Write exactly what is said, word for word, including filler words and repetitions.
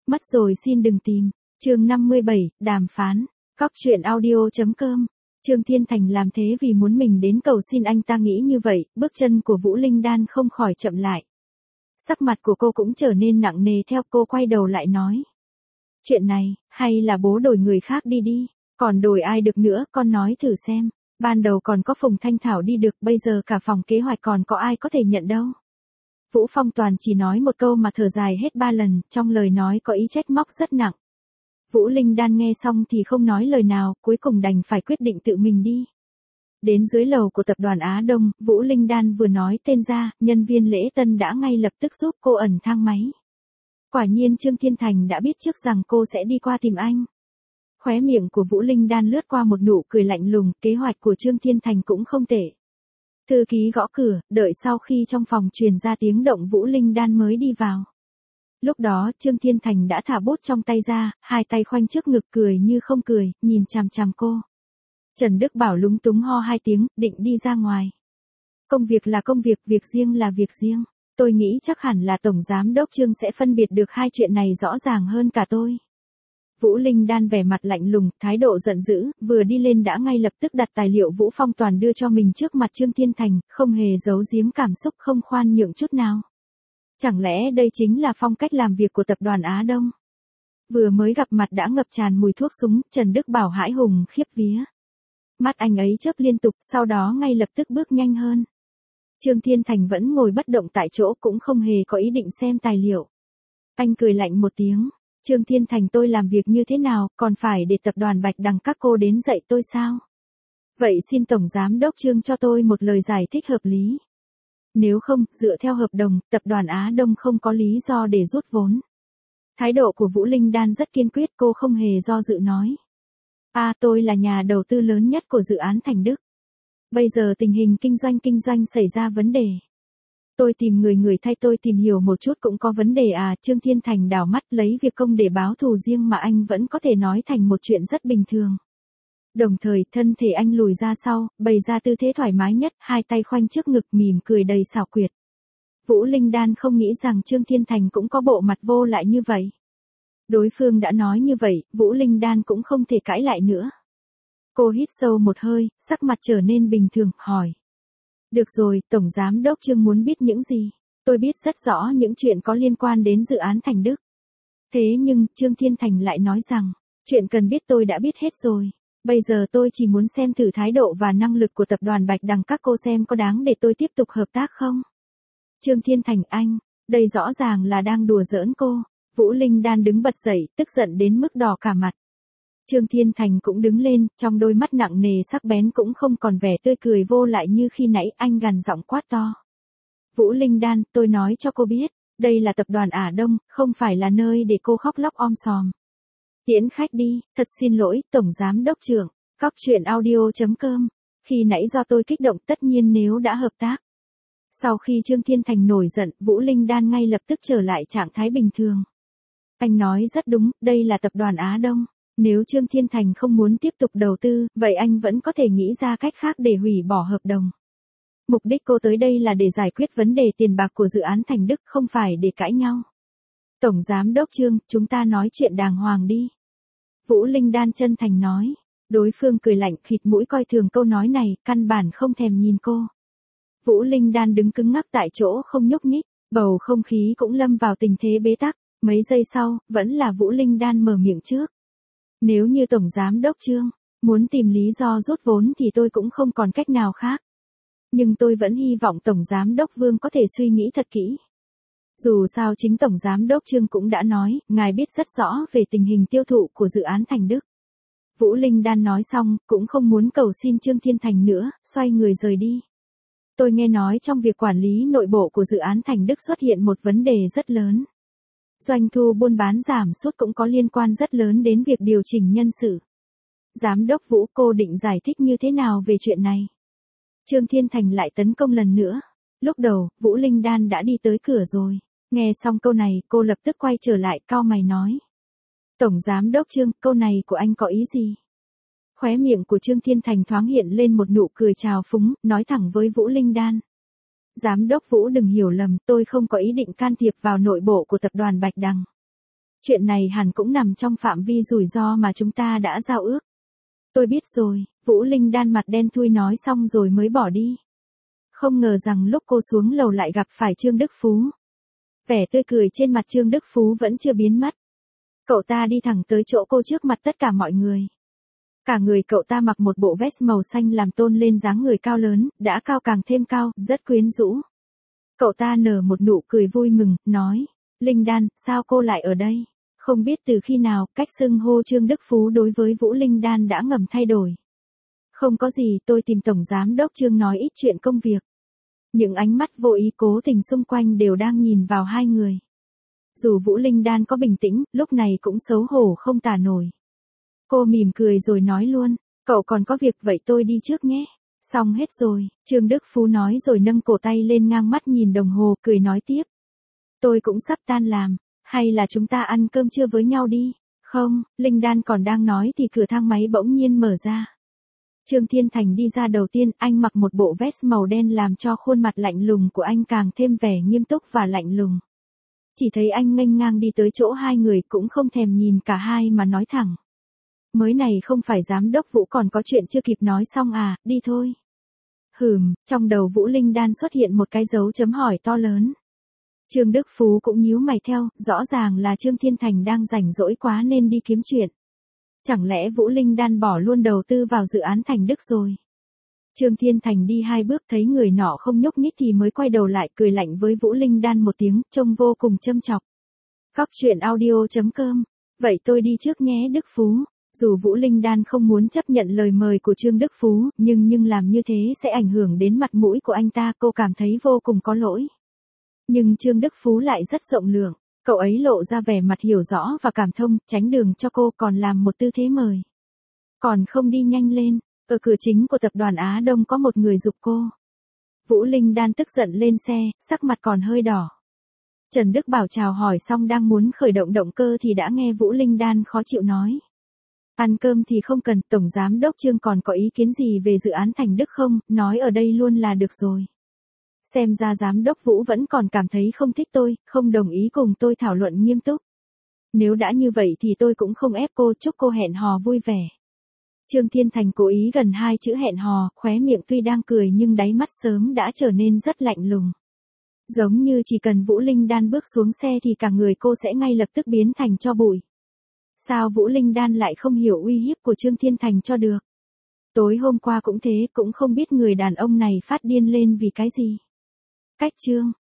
Mất rồi xin đừng tìm. Chương năm mươi bảy, đàm phán. Cóc truyện audio chấm com. Trương Thiên Thành làm thế vì muốn mình đến cầu xin anh ta, nghĩ như vậy, bước chân của Vũ Linh Đan không khỏi chậm lại. Sắc mặt của cô cũng trở nên nặng nề theo, cô quay đầu lại nói. Chuyện này, hay là bố đổi người khác đi đi, còn đổi ai được nữa, con nói thử xem. Ban đầu còn có Phùng Thanh Thảo đi được, bây giờ cả phòng kế hoạch còn có ai có thể nhận đâu. Vũ Phong Toàn chỉ nói một câu mà thở dài hết ba lần, trong lời nói có ý trách móc rất nặng. Vũ Linh Đan nghe xong thì không nói lời nào, cuối cùng đành phải quyết định tự mình đi. Đến dưới lầu của tập đoàn Á Đông, Vũ Linh Đan vừa nói tên ra, nhân viên lễ tân đã ngay lập tức giúp cô ẩn thang máy. Quả nhiên Trương Thiên Thành đã biết trước rằng cô sẽ đi qua tìm anh. Khóe miệng của Vũ Linh Đan lướt qua một nụ cười lạnh lùng, kế hoạch của Trương Thiên Thành cũng không tệ. Thư ký gõ cửa, đợi sau khi trong phòng truyền ra tiếng động Vũ Linh Đan mới đi vào. Lúc đó Trương Thiên Thành đã thả bút trong tay ra, hai tay khoanh trước ngực cười như không cười, nhìn chằm chằm cô. Trần Đức Bảo lúng túng ho hai tiếng, định đi ra ngoài. Công việc là công việc, việc riêng là việc riêng. Tôi nghĩ chắc hẳn là Tổng Giám Đốc Trương sẽ phân biệt được hai chuyện này rõ ràng hơn cả tôi. Vũ Linh Đan vẻ mặt lạnh lùng, thái độ giận dữ, vừa đi lên đã ngay lập tức đặt tài liệu Vũ Phong Toàn đưa cho mình trước mặt Trương Thiên Thành, không hề giấu giếm cảm xúc, không khoan nhượng chút nào. Chẳng lẽ đây chính là phong cách làm việc của tập đoàn Á Đông? Vừa mới gặp mặt đã ngập tràn mùi thuốc súng, Trần Đức Bảo hãi hùng khiếp vía. Mắt anh ấy chớp liên tục, sau đó ngay lập tức bước nhanh hơn. Trương Thiên Thành vẫn ngồi bất động tại chỗ, cũng không hề có ý định xem tài liệu. Anh cười lạnh một tiếng. Trương Thiên Thành, tôi làm việc như thế nào, còn phải để tập đoàn Bạch Đằng các cô đến dạy tôi sao? Vậy xin Tổng Giám Đốc Trương cho tôi một lời giải thích hợp lý. Nếu không, dựa theo hợp đồng, tập đoàn Á Đông không có lý do để rút vốn. Thái độ của Vũ Linh Đan rất kiên quyết, cô không hề do dự nói. À, tôi là nhà đầu tư lớn nhất của dự án Thành Đức. Bây giờ tình hình kinh doanh kinh doanh xảy ra vấn đề. Tôi tìm người người thay tôi tìm hiểu một chút cũng có vấn đề à. Trương Thiên Thành đảo mắt, lấy việc công để báo thù riêng mà anh vẫn có thể nói thành một chuyện rất bình thường. Đồng thời thân thể anh lùi ra sau, bày ra tư thế thoải mái nhất, hai tay khoanh trước ngực mỉm cười đầy xảo quyệt. Vũ Linh Đan không nghĩ rằng Trương Thiên Thành cũng có bộ mặt vô lại như vậy. Đối phương đã nói như vậy, Vũ Linh Đan cũng không thể cãi lại nữa. Cô hít sâu một hơi, sắc mặt trở nên bình thường, hỏi. Được rồi, Tổng Giám Đốc Trương muốn biết những gì? Tôi biết rất rõ những chuyện có liên quan đến dự án Thành Đức. Thế nhưng, Trương Thiên Thành lại nói rằng, chuyện cần biết tôi đã biết hết rồi. Bây giờ tôi chỉ muốn xem thử thái độ và năng lực của tập đoàn Bạch Đằng các cô xem có đáng để tôi tiếp tục hợp tác không? Trương Thiên Thành, anh, đây rõ ràng là đang đùa giỡn cô. Vũ Linh Đan đứng bật dậy, tức giận đến mức đỏ cả mặt. Trương Thiên Thành cũng đứng lên, trong đôi mắt nặng nề sắc bén cũng không còn vẻ tươi cười vô lại như khi nãy, anh gằn giọng quát to. Vũ Linh Đan, tôi nói cho cô biết, đây là tập đoàn Á Đông, không phải là nơi để cô khóc lóc om sòm. Tiễn khách đi, thật xin lỗi, Tổng Giám Đốc Trưởng. Cóc truyện audio chấm com. Khi nãy do tôi kích động, tất nhiên nếu đã hợp tác. Sau khi Trương Thiên Thành nổi giận, Vũ Linh Đan ngay lập tức trở lại trạng thái bình thường. Anh nói rất đúng, đây là tập đoàn Á Đông. Nếu Trương Thiên Thành không muốn tiếp tục đầu tư, vậy anh vẫn có thể nghĩ ra cách khác để hủy bỏ hợp đồng. Mục đích cô tới đây là để giải quyết vấn đề tiền bạc của dự án Thành Đức, không phải để cãi nhau. Tổng Giám Đốc Trương, chúng ta nói chuyện đàng hoàng đi. Vũ Linh Đan chân thành nói. Đối phương cười lạnh, khịt mũi coi thường câu nói này, căn bản không thèm nhìn cô. Vũ Linh Đan đứng cứng ngắc tại chỗ không nhúc nhích, bầu không khí cũng lâm vào tình thế bế tắc. Mấy giây sau, vẫn là Vũ Linh Đan mở miệng trước. Nếu như Tổng Giám Đốc Trương muốn tìm lý do rút vốn thì tôi cũng không còn cách nào khác. Nhưng tôi vẫn hy vọng Tổng Giám Đốc Vương có thể suy nghĩ thật kỹ. Dù sao chính Tổng Giám Đốc Trương cũng đã nói, ngài biết rất rõ về tình hình tiêu thụ của dự án Thành Đức. Vũ Linh Đan nói xong, cũng không muốn cầu xin Trương Thiên Thành nữa, xoay người rời đi. Tôi nghe nói trong việc quản lý nội bộ của dự án Thành Đức xuất hiện một vấn đề rất lớn. Doanh thu buôn bán giảm sút cũng có liên quan rất lớn đến việc điều chỉnh nhân sự. Giám đốc Vũ, cô định giải thích như thế nào về chuyện này? Trương Thiên Thành lại tấn công lần nữa. Lúc đầu, Vũ Linh Đan đã đi tới cửa rồi. Nghe xong câu này, cô lập tức quay trở lại, cau mày nói. Tổng Giám Đốc Trương, câu này của anh có ý gì? Khóe miệng của Trương Thiên Thành thoáng hiện lên một nụ cười trào phúng, nói thẳng với Vũ Linh Đan. Giám đốc Vũ đừng hiểu lầm, tôi không có ý định can thiệp vào nội bộ của tập đoàn Bạch Đằng. Chuyện này hẳn cũng nằm trong phạm vi rủi ro mà chúng ta đã giao ước. Tôi biết rồi, Vũ Linh Đan mặt đen thui nói xong rồi mới bỏ đi. Không ngờ rằng lúc cô xuống lầu lại gặp phải Trương Đức Phú. Vẻ tươi cười trên mặt Trương Đức Phú vẫn chưa biến mất. Cậu ta đi thẳng tới chỗ cô trước mặt tất cả mọi người. Cả người cậu ta mặc một bộ vest màu xanh làm tôn lên dáng người cao lớn, đã cao càng thêm cao, rất quyến rũ. Cậu ta nở một nụ cười vui mừng, nói, Linh Đan, sao cô lại ở đây? Không biết từ khi nào, cách xưng hô Trương Đức Phú đối với Vũ Linh Đan đã ngầm thay đổi. Không có gì, tôi tìm Tổng Giám Đốc Trương nói ít chuyện công việc. Những ánh mắt vô ý cố tình xung quanh đều đang nhìn vào hai người. Dù Vũ Linh Đan có bình tĩnh, lúc này cũng xấu hổ không tả nổi. Cô mỉm cười rồi nói luôn, cậu còn có việc vậy tôi đi trước nhé. Xong hết rồi, Trương Đức Phú nói rồi nâng cổ tay lên ngang mắt nhìn đồng hồ, cười nói tiếp. Tôi cũng sắp tan làm, hay là chúng ta ăn cơm trưa với nhau đi? Không, Linh Đan còn đang nói thì cửa thang máy bỗng nhiên mở ra. Trương Thiên Thành đi ra đầu tiên, anh mặc một bộ vest màu đen làm cho khuôn mặt lạnh lùng của anh càng thêm vẻ nghiêm túc và lạnh lùng. Chỉ thấy anh nghênh ngang đi tới chỗ hai người cũng không thèm nhìn cả hai mà nói thẳng. Mới này không phải giám đốc Vũ còn có chuyện chưa kịp nói xong à, đi thôi. Hừm, trong đầu Vũ Linh Đan xuất hiện một cái dấu chấm hỏi to lớn. Trương Đức Phú cũng nhíu mày theo, rõ ràng là Trương Thiên Thành đang rảnh rỗi quá nên đi kiếm chuyện. Chẳng lẽ Vũ Linh Đan bỏ luôn đầu tư vào dự án Thành Đức rồi? Trương Thiên Thành đi hai bước thấy người nọ không nhúc nhích thì mới quay đầu lại cười lạnh với Vũ Linh Đan một tiếng, trông vô cùng châm chọc. Cóc truyện audio chấm com. Vậy tôi đi trước nhé Đức Phú. Dù Vũ Linh Đan không muốn chấp nhận lời mời của Trương Đức Phú, nhưng nhưng làm như thế sẽ ảnh hưởng đến mặt mũi của anh ta, cô cảm thấy vô cùng có lỗi. Nhưng Trương Đức Phú lại rất rộng lượng, cậu ấy lộ ra vẻ mặt hiểu rõ và cảm thông, tránh đường cho cô còn làm một tư thế mời. Còn không đi nhanh lên, ở cửa chính của tập đoàn Á Đông có một người giục cô. Vũ Linh Đan tức giận lên xe, sắc mặt còn hơi đỏ. Trần Đức Bảo chào hỏi xong đang muốn khởi động động cơ thì đã nghe Vũ Linh Đan khó chịu nói. Ăn cơm thì không cần, Tổng Giám Đốc Trương còn có ý kiến gì về dự án Thành Đức không, nói ở đây luôn là được rồi. Xem ra Giám Đốc Vũ vẫn còn cảm thấy không thích tôi, không đồng ý cùng tôi thảo luận nghiêm túc. Nếu đã như vậy thì tôi cũng không ép cô, chúc cô hẹn hò vui vẻ. Trương Thiên Thành cố ý gần hai chữ hẹn hò, khóe miệng tuy đang cười nhưng đáy mắt sớm đã trở nên rất lạnh lùng. Giống như chỉ cần Vũ Linh Đan bước xuống xe thì cả người cô sẽ ngay lập tức biến thành tro bụi. Sao Vũ Linh Đan lại không hiểu uy hiếp của Trương Thiên Thành cho được? Tối hôm qua cũng thế, cũng không biết người đàn ông này phát điên lên vì cái gì. Cách Trương